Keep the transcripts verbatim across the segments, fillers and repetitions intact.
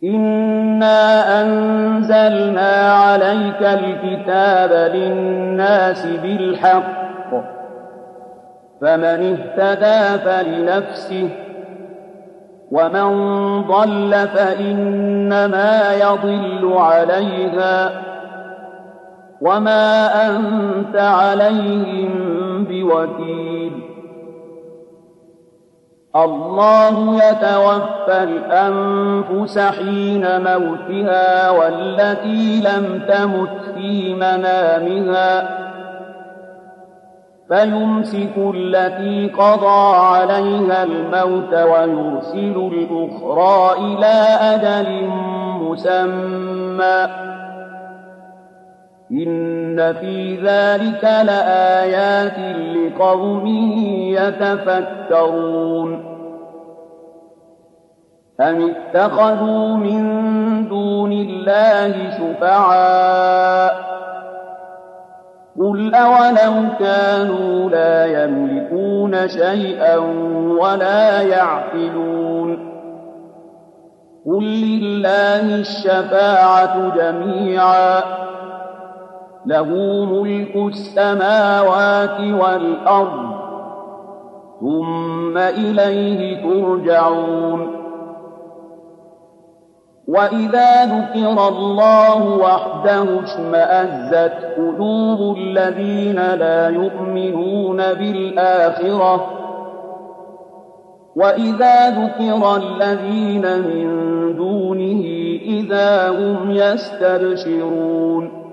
إنا أنزلنا عليك الكتاب للناس بالحق فمن اهتدى فلنفسه ومن ضل فإنما يضل عليها وما أنت عليهم بوكيل الله يتوفى الأنفس حين موتها والتي لم تمت في منامها فيمسك التي قضى عليها الموت ويرسل الأخرى إلى أجل مسمى إن في ذلك لآيات لقوم يتفكرون أم اتخذوا من دون الله شفعاء قل أولو كانوا لا يملكون شيئا ولا يعقلون قل لله الشفاعة جميعا له ملك السماوات والأرض ثم إليه ترجعون وإذا ذكر الله وحده اشمأزت قلوب الذين لا يؤمنون بالآخرة وإذا ذكر الذين من دونه إذا هم يستبشرون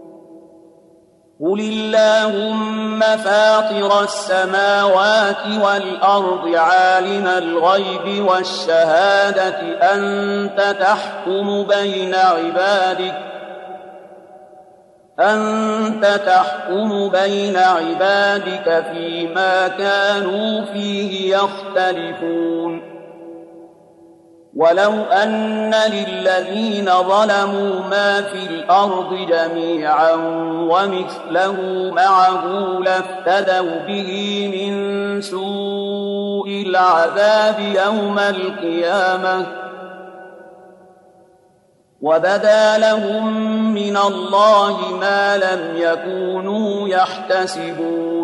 قل اللهم فاطر السماوات والأرض عالم الغيب والشهادة أنت تحكم بين عبادك أنت تحكم بين عبادك فيما كانوا فيه يختلفون ولو أن للذين ظلموا ما في الأرض جميعا ومثله معه لافتدوا به من سوء العذاب يوم القيامة وبدا لهم من الله ما لم يكونوا يحتسبون